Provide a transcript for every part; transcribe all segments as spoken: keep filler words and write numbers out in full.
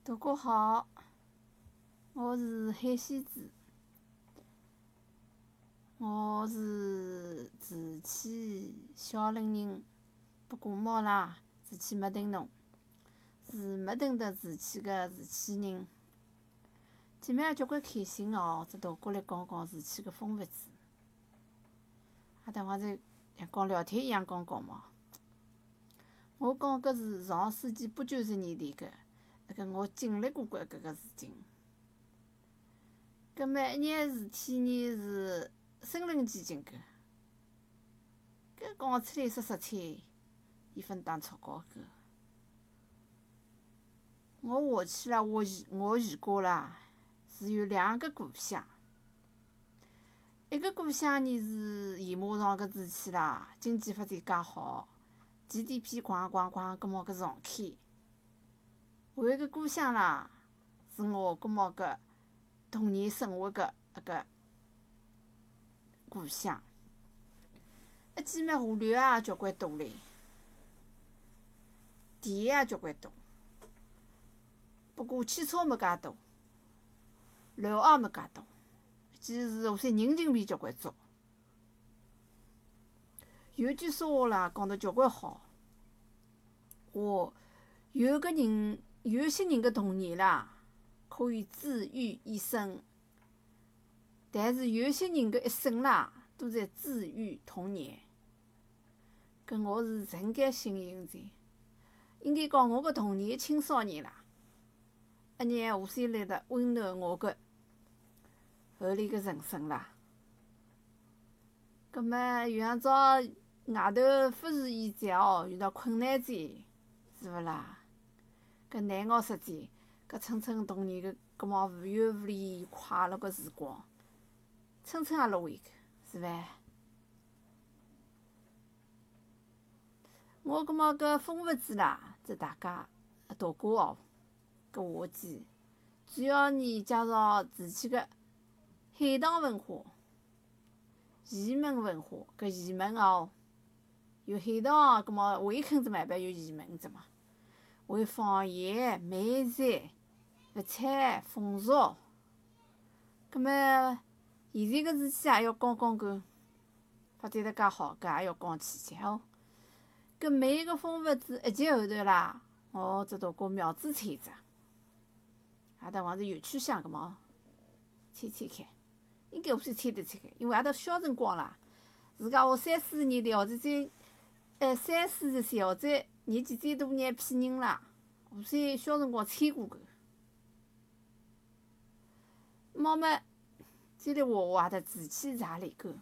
大家好，我是海西子，我是志气小人人，不过猫啦，志气没等侬，是没等得志气个志气人。今朝也交关开心哦，只大家来讲讲志气个风物事。阿等下再像讲聊天一样讲讲嘛。我讲个是上世纪八九十年代个。那个我经历过个搿个事情，葛末一件事体呢是身临其境个，搿讲出来说实在，伊分打草稿个。我下去了，我我全家啦是有两个故乡，一个故乡呢是盐马场搿志气啦，经济发展介好 ，G D P 咣咣咣搿么搿上开。还有一个故乡啦，是我搿么个童年生活个一个故乡，一记嘛河流也交关多嘞，田也交关多，不过汽车没介多，楼也没介多，一记是下头人情味交关足。有句说话啦，讲得交关好，话有个人。有些人的童年啦，可以治愈一生，但是有些人的一生啦，都在治愈童年。搿我是真该幸运的，应该讲我的童年青少年啦，一年下山来的温暖我的后来的人生啦。葛末有像照外头忽如现在哦，遇到困难者，是勿啦？搿难熬时节，搿春春童年个搿么无忧无虑、快乐个时光，春春也落回去，是伐？我搿么搿风物志啦，这大家大家哦，搿话记，主要呢介绍自己个海棠文化、盐门文化。搿盐门哦，有海棠，搿么围坑子嘛，一般有盐门子嘛。为方言、美材、物产、风俗，葛末现在个事体也要讲讲搿发展得介好，搿也要讲起起哦。搿每一个风物志一集后头啦，我只大家苗子猜着，阿搭往是有趣向搿么猜猜看，应该我先猜得出来，因为阿搭小辰光啦，自家学三四十年代或者再呃三四十岁或者年纪再大眼骗人啦！我虽小辰光猜过个，猫么再来画画的志气茶里个，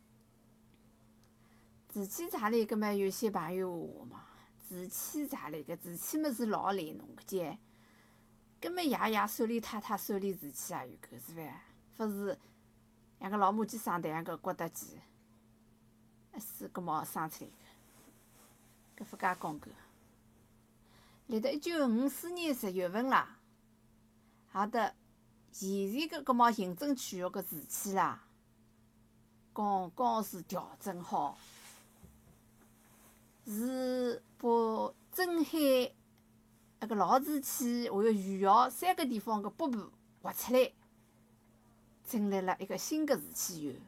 志气茶里搿么有些朋友画嘛，志气茶里个志气么是老来弄个见，搿么爷爷手里太太手里志气也有个是伐？勿是像个老母鸡生蛋样个骨搭鸡，是搿么生出来个，搿勿家讲个。辣辣一九五四年十月份啦，哈得现在个搿么行政区域个事体啦，刚刚是调整好，是把镇海那个老市区还有余姚三个地方个北部划出来，成立了一个新个市区县。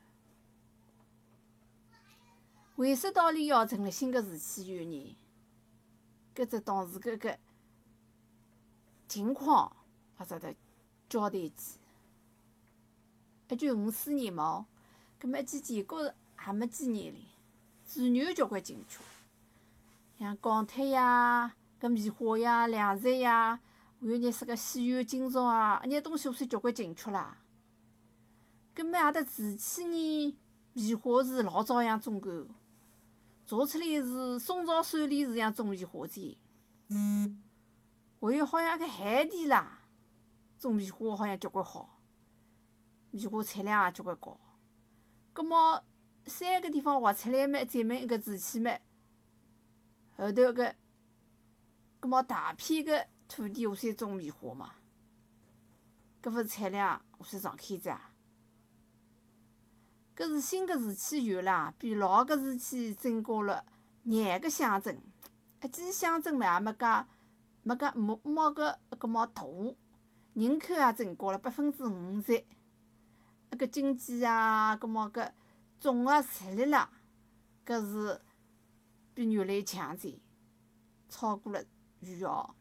为啥道理要成立新个市区县呢？搿只当时搿个情况，我值得交代起。一九五四年嘛，搿么一记建国也没几年哩，自然有交关进出，像港铁呀、搿棉花呀、凉菜呀，还有眼啥个西园、今朝啊，一眼东西我算交关进出啦。搿么阿搭志气呢，棉花是老早样种个。做出来是宋朝首例是像种棉花子，还有好像搿海地啦，种棉花好像交关好，棉花产量也交关高。葛末三个地方划出来嘛，再问一个志气嘛，后头搿葛末大片个土地下算种棉花嘛，搿勿是产量下算上开着啊？搿是新个市区县啦，比老个市区增加了廿个乡镇，一记乡镇嘛也没介没个没没个搿么大，人口也增高了百分之五十，那个经济啊，搿么搿总个实力啦，搿是比原来强劲，超过了余姚。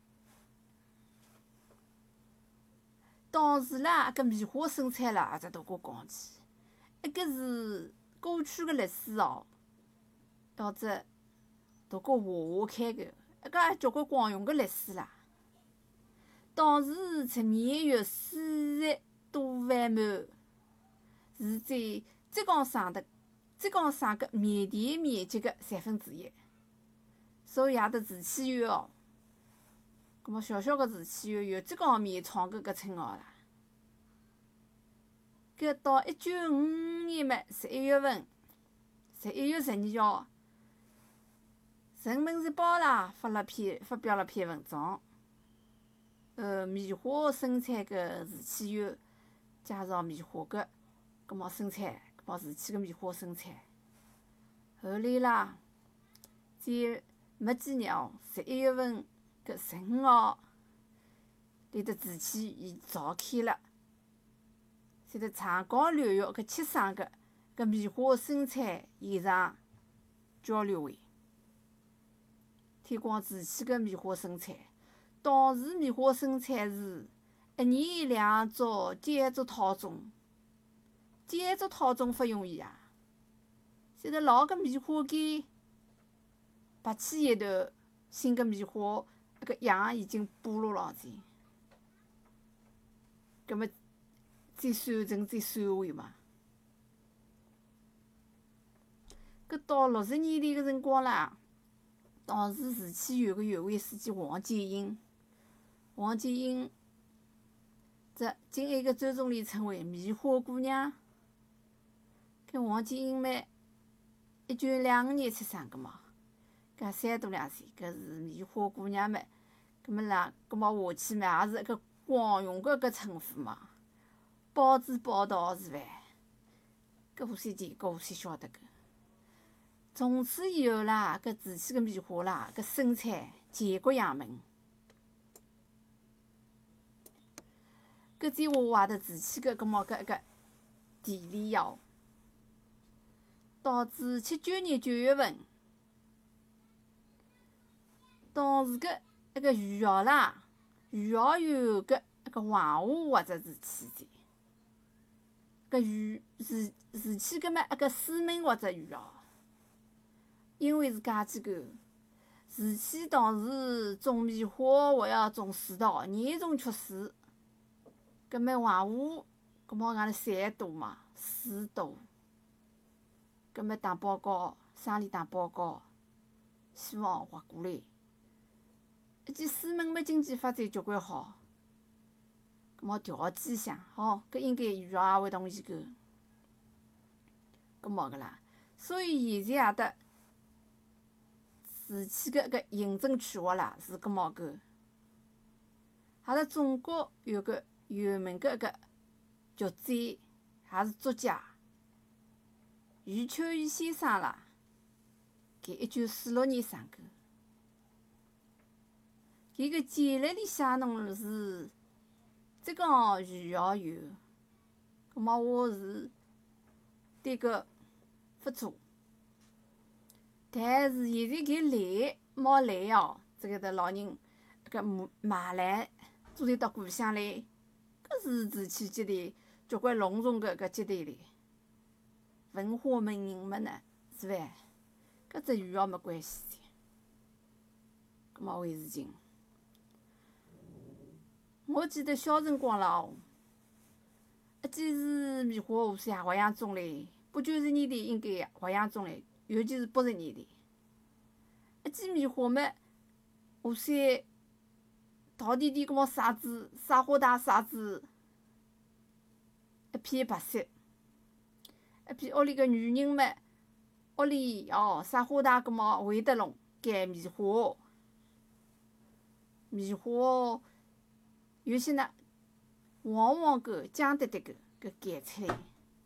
当时啦，搿棉花生产啦也只大过讲起，一个是过去个历史哦，要只大过画画开头，一个也交关光荣个历史啦。当时出面有四十多万亩，是在浙江省的浙江省个面田面积个三分之一，所以也得瓷器园哦。葛末小小个瓷器园有浙江棉厂个搿称号啦。搿到一九五五年末十一月份，十一月十二号，《人民日报》啦发了篇发表了篇文章，呃，棉花生产个瓷器园，介绍棉花个搿么生产，搿么瓷器个棉花生产。后来啦，在没几日哦，十一月份搿十五号，里头瓷器院召开了，在得长江流域搿七省个搿棉花生产现场交流会，推广瓷器个棉花生产。当时棉花生产是一年两组建筑套种，建筑套种发用线啊。现在老个棉花间拔起一头，新个棉花那个样已经剥落了前，葛末再传承再传回嘛。搿到六十年代个辰光啦，当时瓷器园个园委书记王建英，王建英这经一个周总理称为棉花姑娘。搿王建英嘛，一九两五年出生个嘛，搿三多两岁，搿是棉花姑娘嘛。搿么啦，搿么下去嘛，也是一个光荣个搿称呼嘛。报纸报道是伐？搿无线电，搿无线晓得个。从此以后啦，搿瓷器个棉花啦，搿生产全国扬名。搿再话话头瓷器个搿么搿搿地理哦。到至七九年九月份，当时个一个余姚啦，余姚有个一个黄河或者瓷器站。搿余瓷瓷器搿么一个水门或者余姚，因为是介几个瓷器当时种棉花或要种水稻，严重缺水。搿么黄河搿么外头山多嘛，水多。搿么打报告，省里打报告，希望划过来。一记水门么经济发展交关好，搿么条件想好，搿应该余姚也会同意个。搿么个啦，所以现在也得瓷器个搿行政区划啦是搿么个。阿拉中国有个有名个搿局长，也是作家。余秋雨先生啦，搿一九四六年生个。伊个简历里写侬是浙江余姚有，葛末我是对搿不做。但是现在搿兰毛兰哦，这个的老人搿买兰做得到故乡来，搿是瓷器接待交关隆重个搿接待礼。文化名人么呢，是伐？搿只余姚没关系的。搿么回事情，我记得小辰光啦哦，一记是棉花下山滑洋种唻，八九十年代应该滑洋种唻，尤其是八十年代。一记棉花么下山桃弟弟搿么晒子，晒花大晒子，一片白色。一片屋里个女人们，屋里哦晒花大，搿么会得弄剪棉花，棉花有些呢黄黄个、浆滴滴个搿剪出来，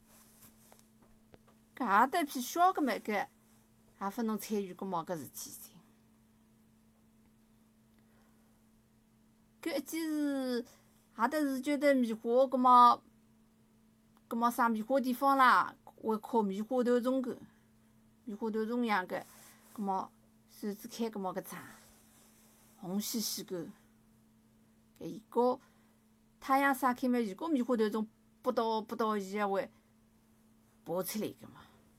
搿也得一片小个么搿也勿侬参与搿么搿事体噻。 搿一记是也得是觉得棉花，葛末葛末啥棉花地方啦，会靠棉花头虫个，棉花头虫样个，葛末扇子开，葛末搿只红兮兮个，搿伊告太阳晒开嘛，伊告棉花头虫拨到拨到，伊也会爬出来个嘛。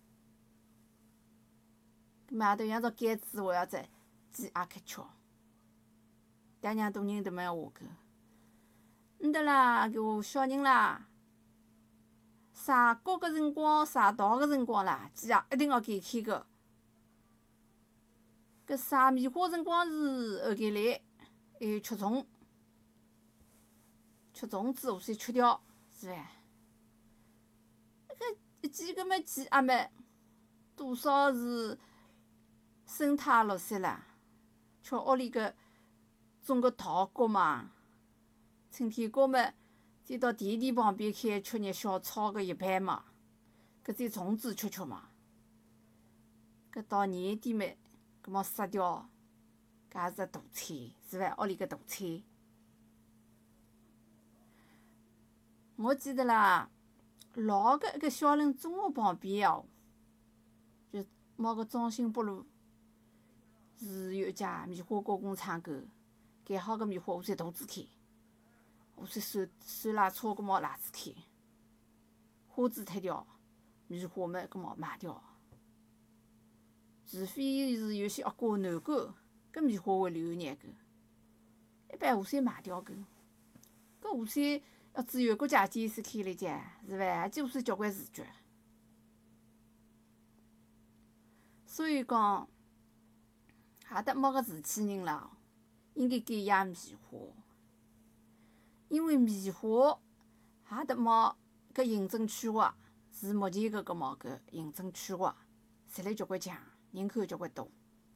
搿么也头像只杆子，为啥子鸡阿克巧？爹娘大人迭么样话搿？嗯得啦，搿我小人啦，晒高个辰光，晒稻个辰光啦，鸡也一定要解开个。搿晒棉花辰光是后盖来，还有吃虫，吃虫子下先吃掉，是伐？搿一记搿么鸡鸭么，多少是生态落塞啦，吃屋里个种个桃角嘛，春天高么，再到田地旁边开吃眼小草个叶瓣嘛，搿些虫子吃吃嘛。搿到年底么，搿么杀掉，搿也是只大菜，是伐？屋里个大菜。我记得啦，老个一个小人中学旁边哦，就某个中心北路，是有一家棉花加工厂个，改好个棉花，我侪大支开，我侪手手拉车搿么拉支开，花枝脱掉，棉花么搿么卖掉。除非是有些恶瓜难干，搿棉花会留一眼个，一般下山卖掉个。搿下山要只有个姐姐是开了家，是伐？也就下山交关事决。所以讲，也得每个事体人啦，应该减养棉花，因为棉花也得毛搿行政区划是目前个搿毛搿行政区划实力交关强，人口交关多，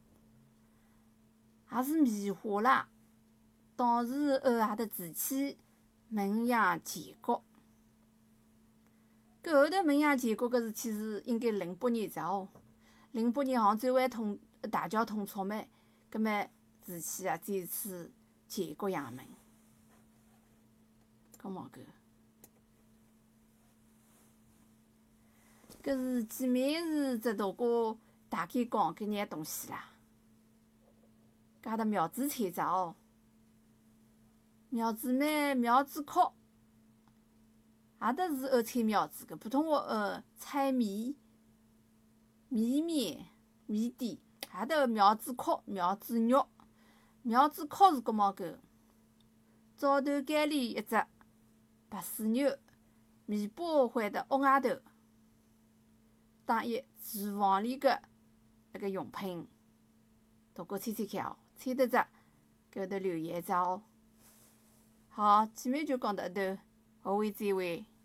也是棉花啦。当时后也得自起门养建国，搿后头门养建国搿事体是应该零八年之后，零八年杭州湾统大桥统促嘛，葛末自起啊再次建国养门，搿毛搿。搿是姐妹是只大家大概讲搿眼东西啦。搿搭苗子菜杂哦，苗子嘛，苗子壳，也得是后菜苗子个，普通话呃菜米、米面、米底，也得苗子壳、苗子肉。苗子壳是搿毛搿，早头间里一只，白水牛，面包换得鸭头。打一厨房里个那个用品，大家猜猜看哦，猜得着，搿后头留言一只哦。好，姐妹就讲到搿头，下回再会。